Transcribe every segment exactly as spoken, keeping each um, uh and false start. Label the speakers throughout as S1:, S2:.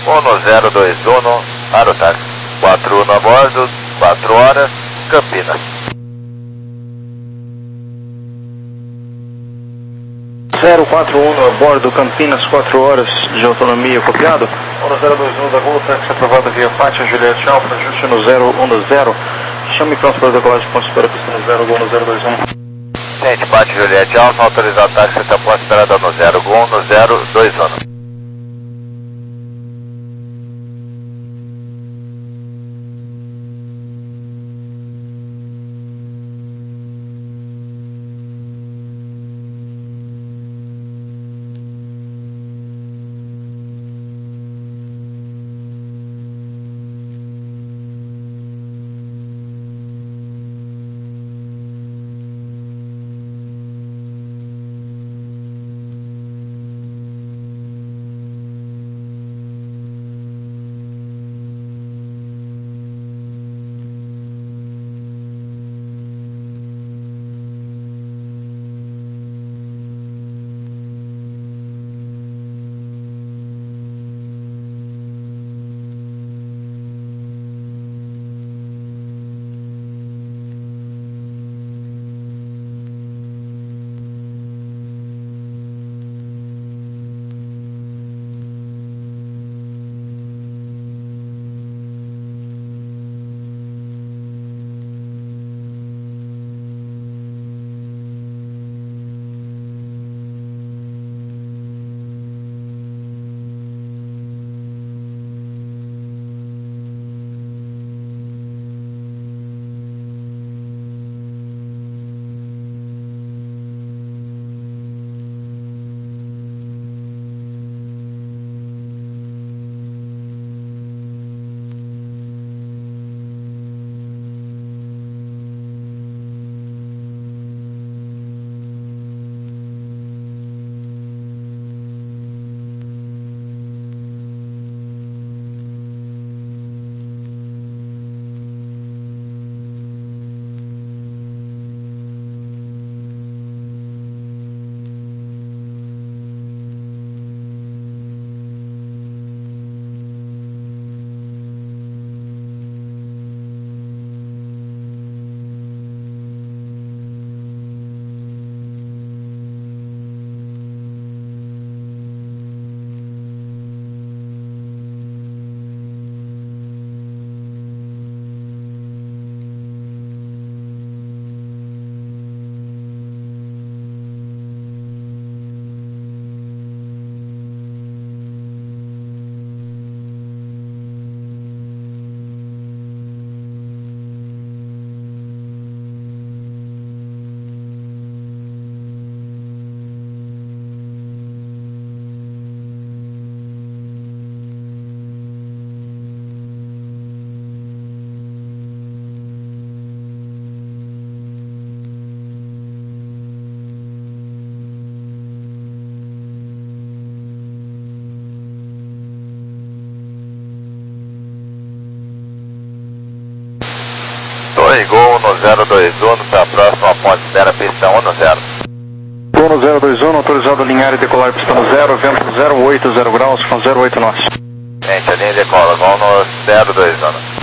S1: um zero dois um para o táxi. quatro um a bordo, quatro horas, Campinas.
S2: zero quatro um a bordo, Campinas, quatro horas de autonomia, copiado. um zero dois um da Gol, táxi aprovado via Fátima, Juliette Alfa, ajuste no zero um zero. Chame pronto para decolagem, ponto de espera, pista no zero um zero dois um.
S1: Gente, Pátio Juliette Alfa, autorizado táxi até a ponte esperada no zero um zero dois um. Torre Gol um zero dois um para a próxima ponte espera pista um zero.
S2: um zero dois um, autorizado a alinhar e decolar pista no zero, vento zero oito zero graus com zero oito nós.
S1: Gente, a linha decola, Gol no zero dois um.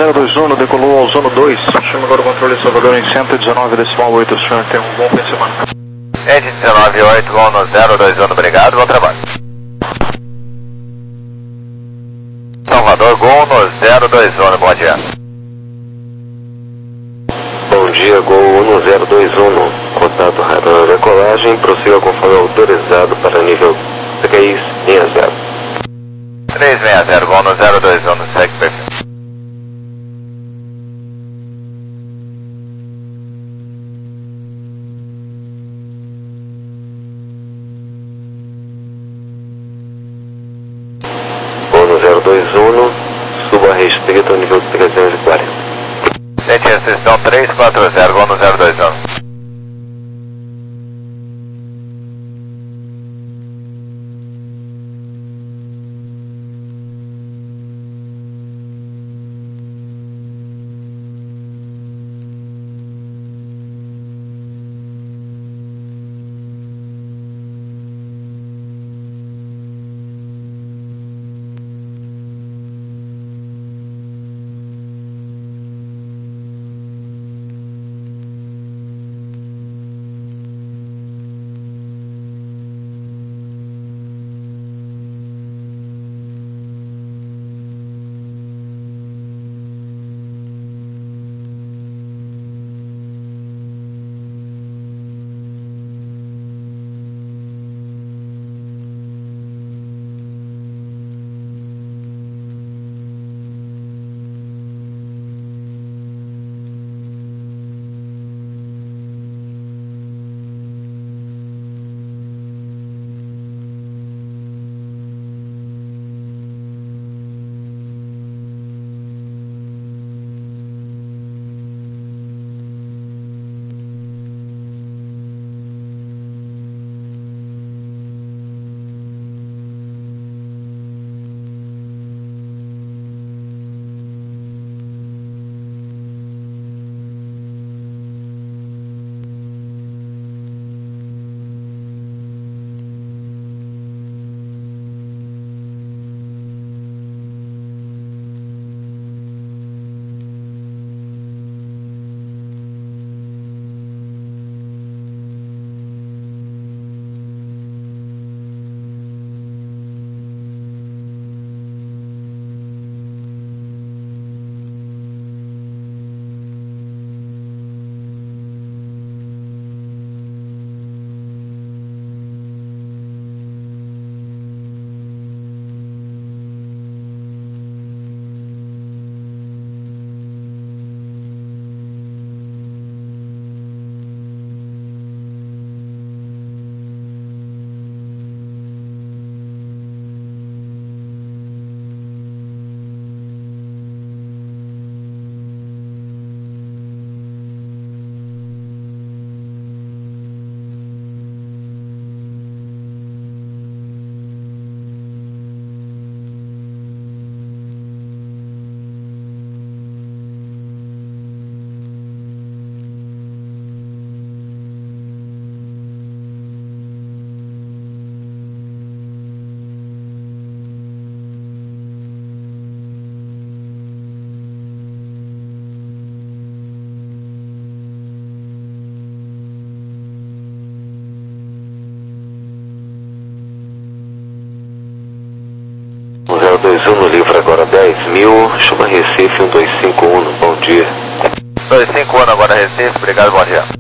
S2: zero dois um, decolou ao Zono dois. Chama agora o controle de Salvador em cento e dezenove decimal oito. O senhor tem um bom fim de semana.
S1: cento e dezenove oito, vão no zero dois um, obrigado, bom trabalho. Salvador, Gol no zero dois um, bom dia.
S3: Bom dia, Gol no zero dois um, contato radar decolagem, prossiga conforme autorizado para nível três seis zero.
S1: três seis zero, Gol no zero dois um, segue perfil.
S3: Gol no zero dois um, suba restrito ao nível trezentos e quarenta.
S1: Sente restrição três quatro zero, Gol no zero dois um.
S3: zero dois um no livro agora dez mil, chama Recife um dois cinco um, bom dia.
S1: dois cinco um agora Recife, obrigado, bom dia.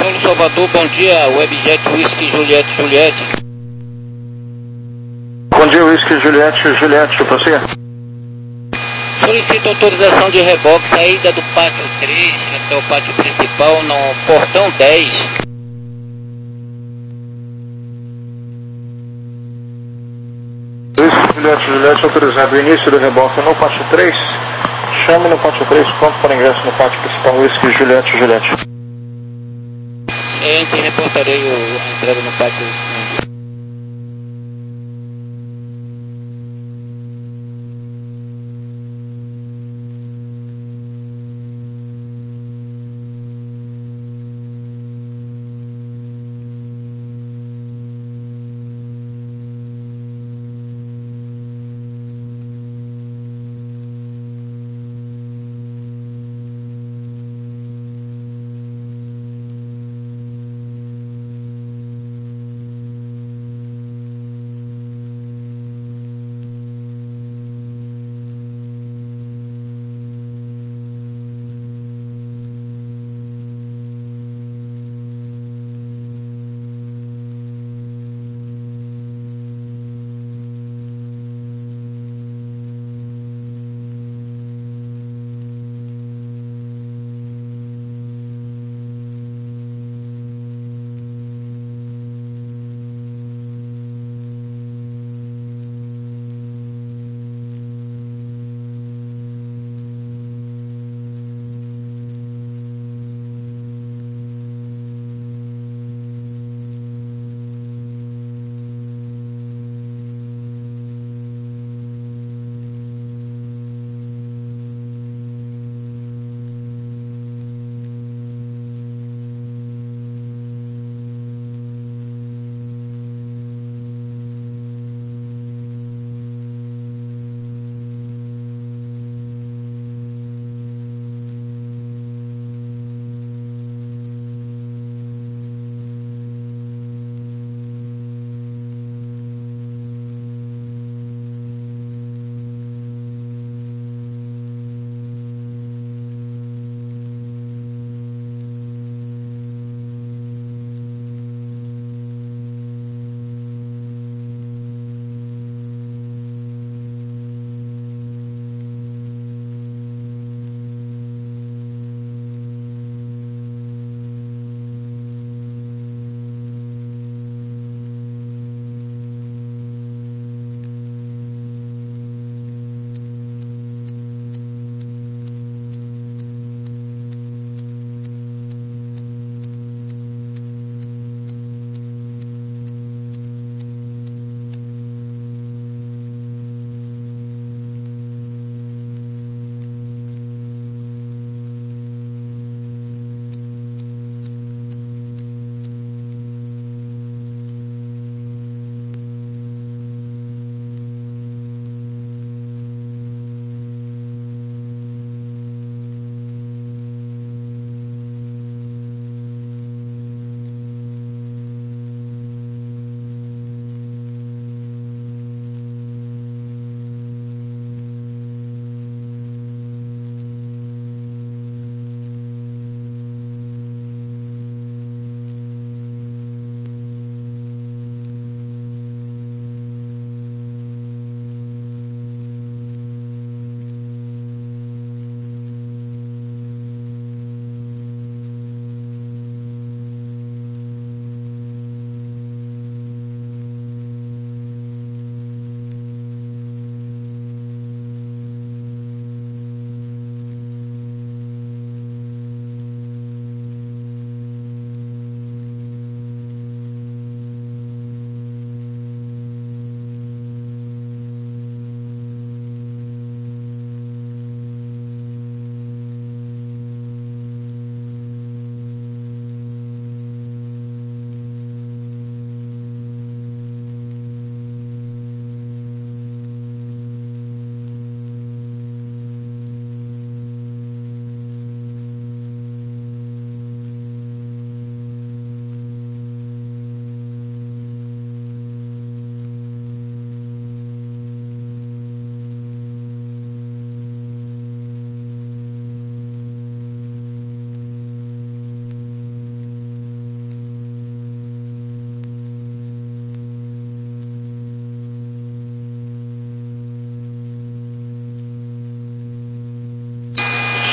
S4: Paulo Salvador, bom dia, Webjet Whisky Juliette Juliette.
S2: Bom dia, Whisky Juliette Juliette, para você.
S4: Solicito autorização de reboque, saída do pátio três até o pátio principal no portão dez.
S2: Whisky Juliette Juliette, autorizado o início do reboque no pátio três. Chame no pátio três, pronto para ingresso no pátio principal, Whisky Juliette Juliette.
S4: Entre, reportarei o, a entrada no pátio.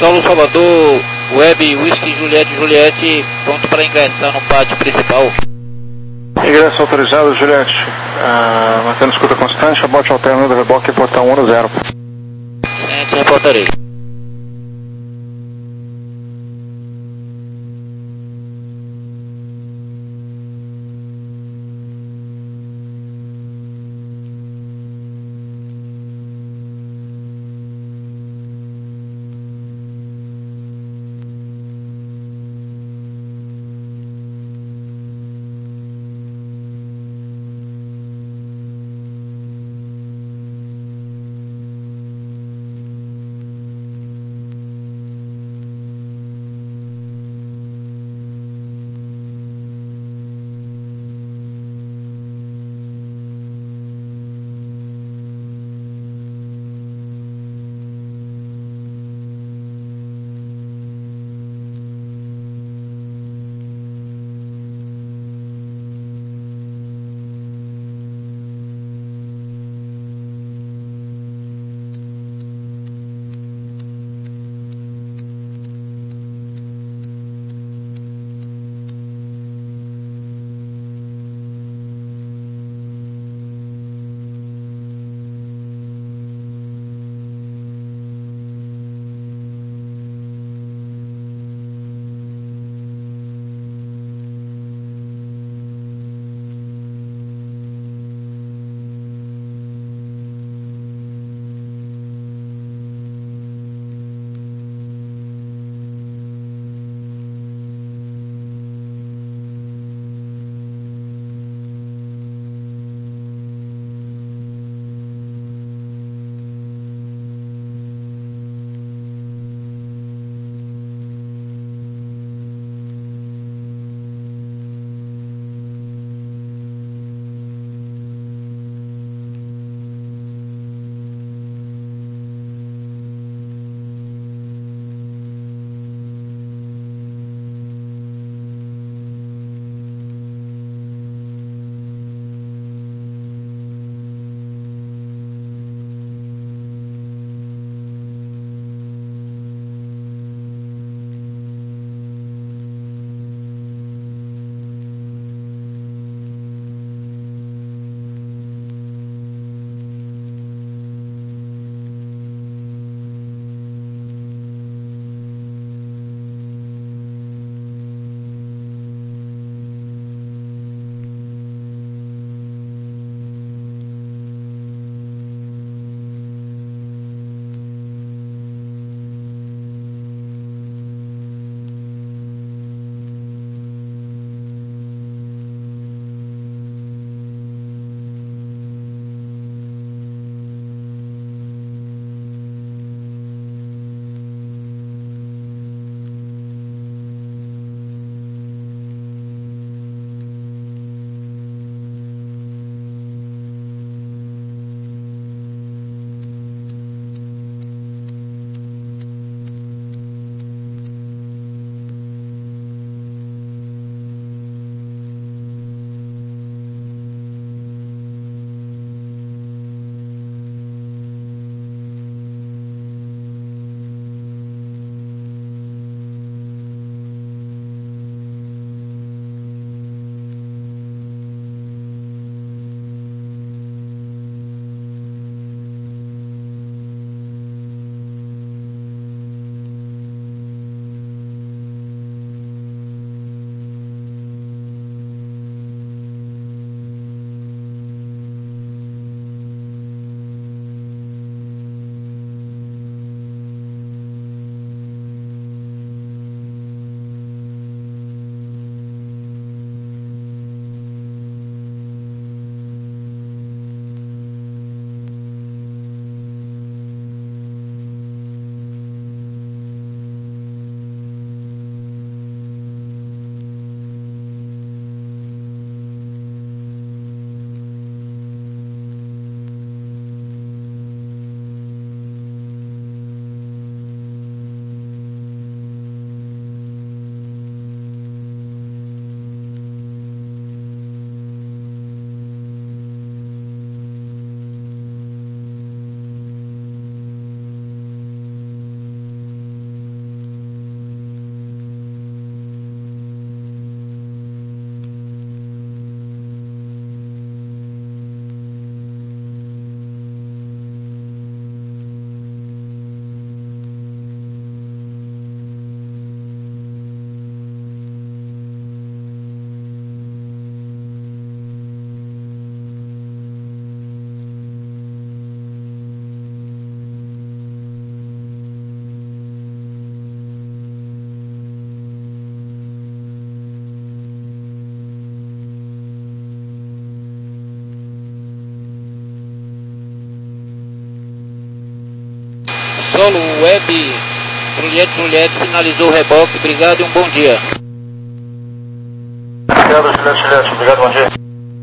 S4: Solo Salvador, Web, Whisky, Juliette, Juliette, pronto para ingressar no pátio principal.
S2: Ingresso autorizado, Juliette. Uh, mantendo escuta constante, aborte ao término do reboque, portão um zero.
S4: Ciente, reportarei. Solo Web Juliette Juliette finalizou o reboque, obrigado e um bom dia.
S2: Obrigado, Juliette Juliette, obrigado, bom dia.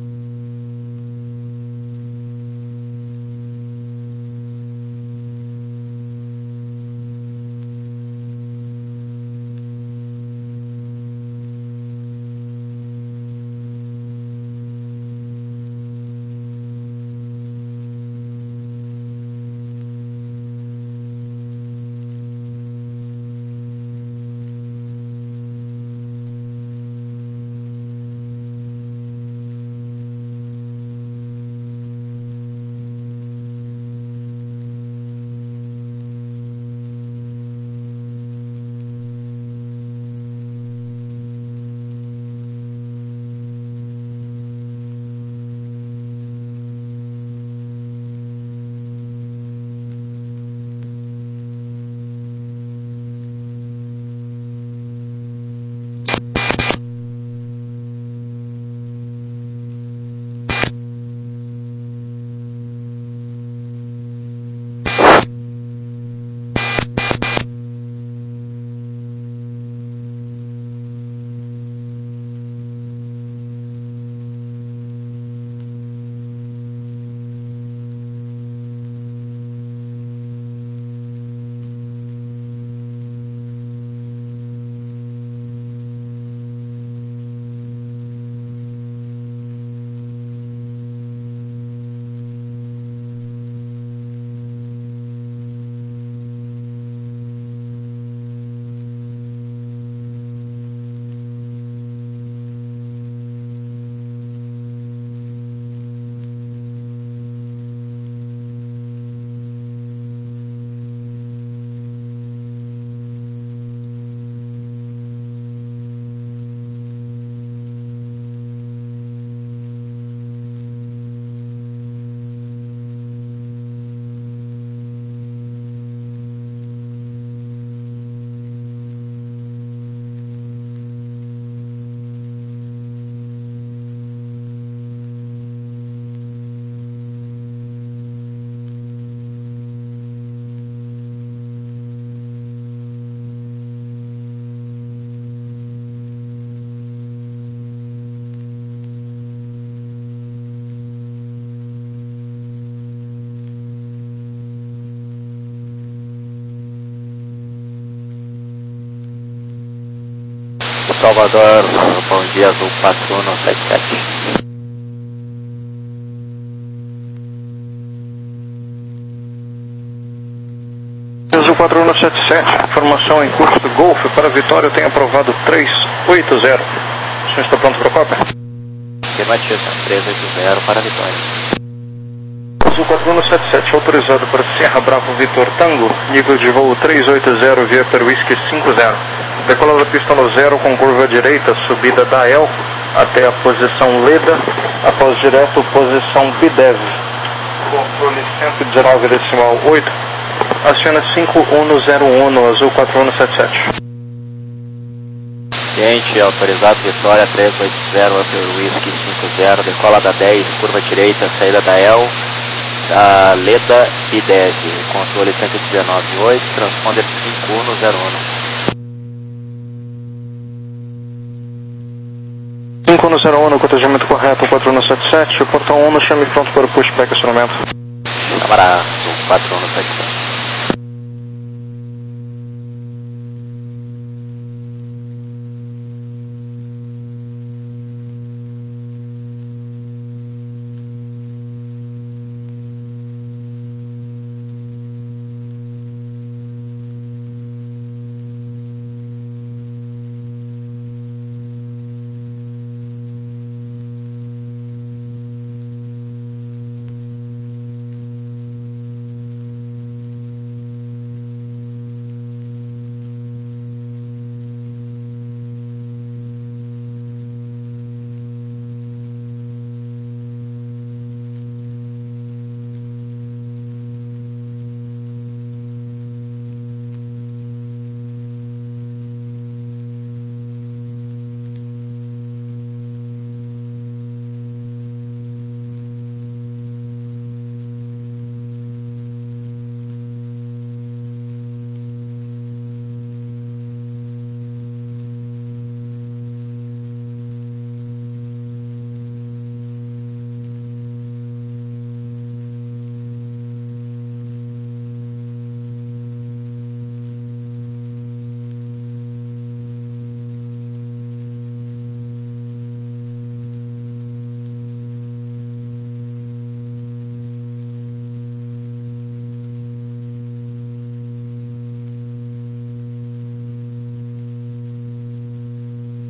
S1: Salvador, bom dia, Azul quatro um sete sete.
S2: Azul quatro um sete sete, informação em curso do Golf para Vitória, eu tenho aprovado três oito zero. O senhor está pronto para a cópia?
S1: Afirmativa, três oito zero para Vitória.
S2: Azul quatro um sete sete, autorizado para Serra Bravo Vitor Tango, nível de voo três oito zero, via per whisky cinco zero. Decola da pista no zero com curva direita, subida da El até a posição Leda, após direto posição Bidev. Controle cento e dezenove decimal oito, aciona cinco um zero um, Azul quatro um sete sete.
S1: Cliente, autorizado Vitória três oito zero, upper whisky cinco zero, decola da dez, curva direita, saída da El, a Leda Bidev, controle cento e dezenove oito, transponder cinco um zero um.
S2: cinco um zero um, cotejamento correto, quatro um sete sete, portão um, chame pronto para o pushback acionamento.
S1: Camarada, quatro um sete sete.